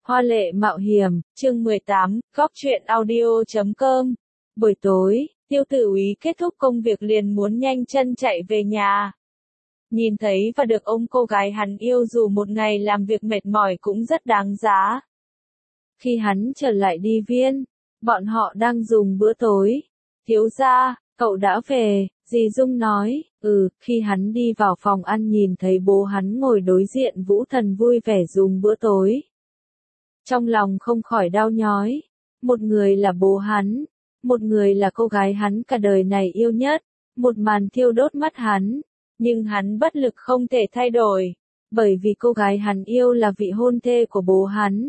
Hoa lệ mạo hiểm, chương 18, góc truyện audio.com. Buổi tối, Tiêu Tử Úy kết thúc công việc liền muốn nhanh chân chạy về nhà. Nhìn thấy và được ôm cô gái hắn yêu dù một ngày làm việc mệt mỏi cũng rất đáng giá. Khi hắn trở lại đi viên, bọn họ đang dùng bữa tối. Thiếu gia, cậu đã về, dì Dung nói. Khi hắn đi vào phòng ăn nhìn thấy bố hắn ngồi đối diện Vũ Thần vui vẻ dùng bữa tối. Trong lòng không khỏi đau nhói. Một người là bố hắn, một người là cô gái hắn cả đời này yêu nhất. Một màn thiêu đốt mắt hắn, nhưng hắn bất lực không thể thay đổi, bởi vì cô gái hắn yêu là vị hôn thê của bố hắn.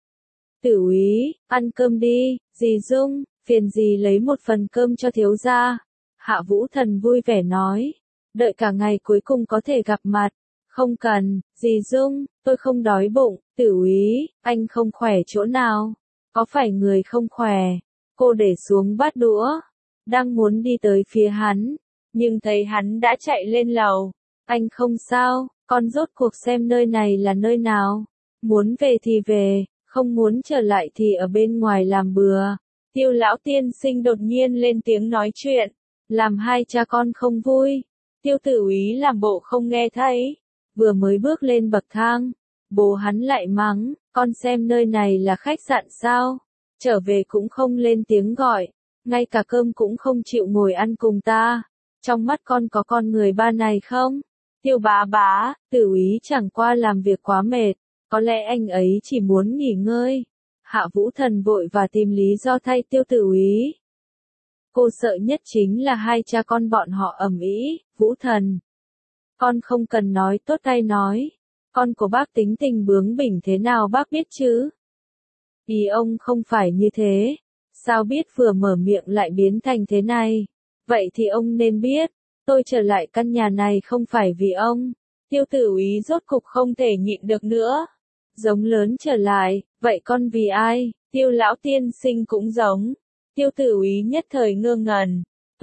Tử Úy, ăn cơm đi, dì Dung, phiền dì lấy một phần cơm cho thiếu gia. Hạ Vũ Thần vui vẻ nói, đợi cả ngày cuối cùng có thể gặp mặt. Không cần, dì Dung, tôi không đói bụng. Tử Úy, anh không khỏe chỗ nào? Có phải người không khỏe? Cô để xuống bát đũa, đang muốn đi tới phía hắn, nhưng thấy hắn đã chạy lên lầu. Anh không sao, con rốt cuộc xem nơi này là nơi nào. Muốn về thì về, không muốn trở lại thì ở bên ngoài làm bừa. Tiêu lão tiên sinh đột nhiên lên tiếng nói chuyện, làm hai cha con không vui. Tiêu Tử Úy làm bộ không nghe thấy, vừa mới bước lên bậc thang, bố hắn lại mắng, con xem nơi này là khách sạn sao? Trở về cũng không lên tiếng gọi, ngay cả cơm cũng không chịu ngồi ăn cùng ta. Trong mắt con có con người ba này không? Tiêu bá bá, Tử Úy chẳng qua làm việc quá mệt, có lẽ anh ấy chỉ muốn nghỉ ngơi. Hạ Vũ Thần vội và tìm lý do thay Tiêu Tử Úy. Cô sợ nhất chính là hai cha con bọn họ ầm ĩ. Vũ Thần, con không cần nói tốt hay nói, con của bác tính tình bướng bỉnh thế nào bác biết chứ? Ý ông không phải như thế, sao biết vừa mở miệng lại biến thành thế này? Vậy thì ông nên biết, tôi trở lại căn nhà này không phải vì ông. Tiêu Tử Úy rốt cục không thể nhịn được nữa, giống lớn trở lại, vậy con vì ai? Tiêu lão tiên sinh cũng giống. Tiêu Tử Úy nhất thời ngơ ngẩn,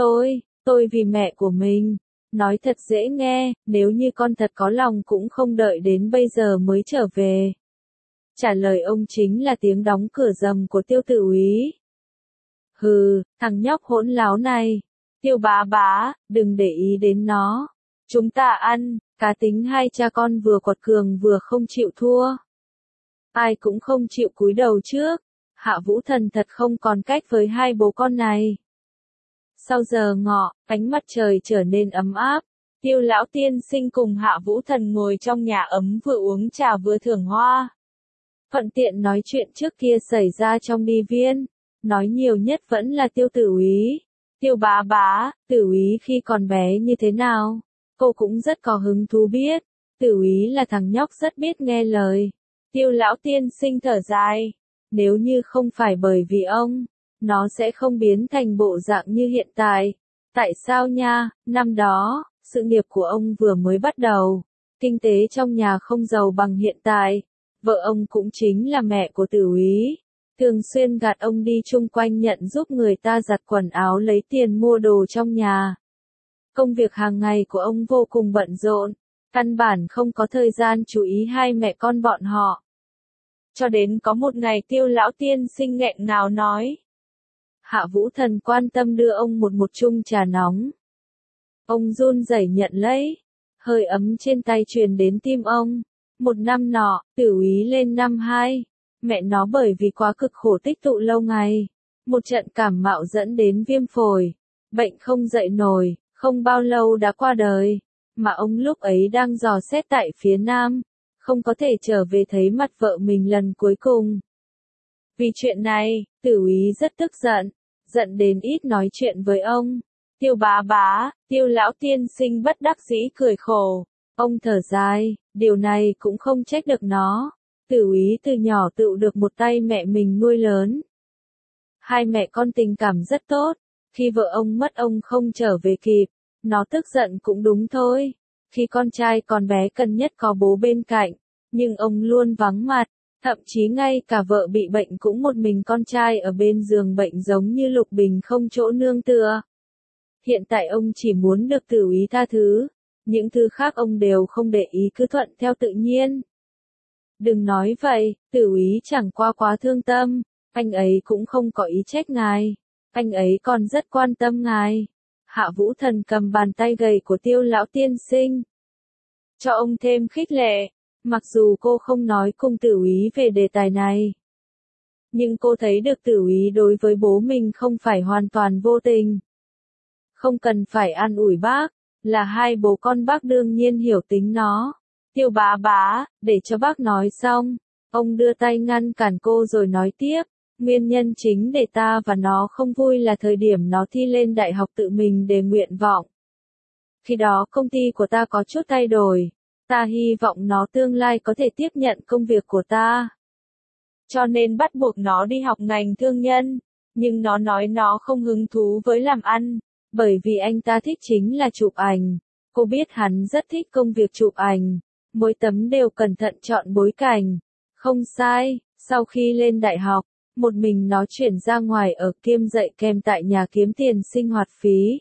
tôi vì mẹ của mình. Nói thật dễ nghe, nếu như con thật có lòng cũng không đợi đến bây giờ mới trở về. Trả lời ông chính là tiếng đóng cửa rầm của Tiêu Tử Úy. Hừ, thằng nhóc hỗn láo này. Tiêu bá bá, đừng để ý đến nó. Chúng ta ăn, cá tính hai cha con vừa quật cường vừa không chịu thua. Ai cũng không chịu cúi đầu trước. Hạ Vũ Thần thật không còn cách với hai bố con này. Sau giờ ngọ, ánh mặt trời trở nên ấm áp. Tiêu lão tiên sinh cùng Hạ Vũ Thần ngồi trong nhà ấm vừa uống trà vừa thưởng hoa. Thuận tiện nói chuyện trước kia xảy ra trong đi viên. Nói nhiều nhất vẫn là Tiêu Tử Úy. Tiêu bá bá, Tử Úy khi còn bé như thế nào? Cô cũng rất có hứng thú biết. Tử Úy là thằng nhóc rất biết nghe lời. Tiêu lão tiên sinh thở dài. Nếu như không phải bởi vì ông, nó sẽ không biến thành bộ dạng như hiện tại. Tại sao nha? Năm đó, sự nghiệp của ông vừa mới bắt đầu. Kinh tế trong nhà không giàu bằng hiện tại. Vợ ông cũng chính là mẹ của Tử Úy. Thường xuyên gạt ông đi chung quanh nhận giúp người ta giặt quần áo lấy tiền mua đồ trong nhà. Công việc hàng ngày của ông vô cùng bận rộn. Căn bản không có thời gian chú ý hai mẹ con bọn họ. Cho đến có một ngày Tiêu lão tiên sinh nghẹn ngào nói. Hạ Vũ Thần quan tâm đưa ông một chung trà nóng. Ông run rẩy nhận lấy. Hơi ấm trên tay truyền đến tim ông. Một năm nọ, Tử Úy lên năm 2. Mẹ nó bởi vì quá cực khổ tích tụ lâu ngày. Một trận cảm mạo dẫn đến viêm phổi. Bệnh không dậy nổi, không bao lâu đã qua đời. Mà ông lúc ấy đang dò xét tại phía Nam. Không có thể trở về thấy mặt vợ mình lần cuối cùng. Vì chuyện này, Tử Úy rất tức giận. Giận đến ít nói chuyện với ông. Tiêu bá bá, Tiêu lão tiên sinh bất đắc dĩ cười khổ. Ông thở dài, điều này cũng không trách được nó. Tử Úy từ nhỏ tự được một tay mẹ mình nuôi lớn. Hai mẹ con tình cảm rất tốt. Khi vợ ông mất ông không trở về kịp. Nó tức giận cũng đúng thôi. Khi con trai còn bé cần nhất có bố bên cạnh. Nhưng ông luôn vắng mặt. Thậm chí ngay cả vợ bị bệnh cũng một mình con trai ở bên giường bệnh giống như Lục Bình không chỗ nương tựa. Hiện tại ông chỉ muốn được Tử Úy tha thứ. Những thứ khác ông đều không để ý cứ thuận theo tự nhiên. Đừng nói vậy, Tử úy chẳng qua quá thương tâm, anh ấy cũng không có ý trách ngài, anh ấy còn rất quan tâm ngài. Hạ Vũ Thần cầm bàn tay gầy của Tiêu lão tiên sinh, cho ông thêm khích lệ, mặc dù cô không nói cùng Tử úy về đề tài này. Nhưng cô thấy được Tử úy đối với bố mình không phải hoàn toàn vô tình. Không cần phải an ủi bác, là hai bố con bác đương nhiên hiểu tính nó. Tiêu bá bá, để cho bác nói xong, ông đưa tay ngăn cản cô rồi nói tiếp, nguyên nhân chính để ta và nó không vui là thời điểm nó thi lên đại học tự mình đề nguyện vọng. Khi đó công ty của ta có chút thay đổi, ta hy vọng nó tương lai có thể tiếp nhận công việc của ta. Cho nên bắt buộc nó đi học ngành thương nhân, nhưng nó nói nó không hứng thú với làm ăn, bởi vì anh ta thích chính là chụp ảnh. Cô biết hắn rất thích công việc chụp ảnh, mỗi tấm đều cẩn thận chọn bối cảnh. Không sai, sau khi lên đại học, một mình nó chuyển ra ngoài ở kiêm dạy kèm tại nhà kiếm tiền sinh hoạt phí.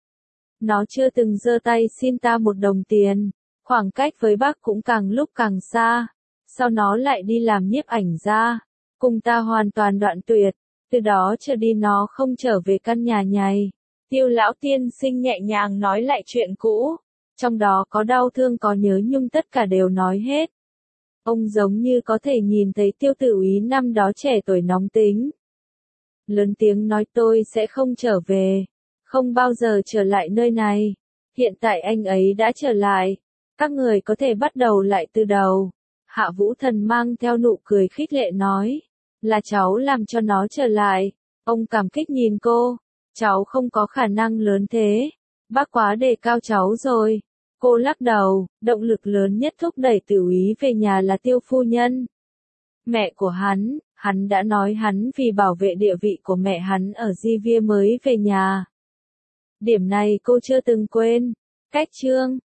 Nó chưa từng giơ tay xin ta một đồng tiền, khoảng cách với bác cũng càng lúc càng xa. Sau nó lại đi làm nhiếp ảnh ra, cùng ta hoàn toàn đoạn tuyệt, từ đó trở đi nó không trở về căn nhà nhầy. Tiêu lão tiên sinh nhẹ nhàng nói lại chuyện cũ, trong đó có đau thương có nhớ nhung tất cả đều nói hết. Ông giống như có thể nhìn thấy Tiêu Tử úy năm đó trẻ tuổi nóng tính. Lớn tiếng nói tôi sẽ không trở về, không bao giờ trở lại nơi này. Hiện tại anh ấy đã trở lại, các người có thể bắt đầu lại từ đầu. Hạ Vũ Thần mang theo nụ cười khích lệ nói, là cháu làm cho nó trở lại. Ông cảm kích nhìn cô, cháu không có khả năng lớn thế, bác quá đề cao cháu rồi. Cô lắc đầu, động lực lớn nhất thúc đẩy Tử úy về nhà là Tiêu phu nhân. Mẹ của hắn đã nói hắn vì bảo vệ địa vị của mẹ hắn ở Di Via mới về nhà. Điểm này cô chưa từng quên. Cách chương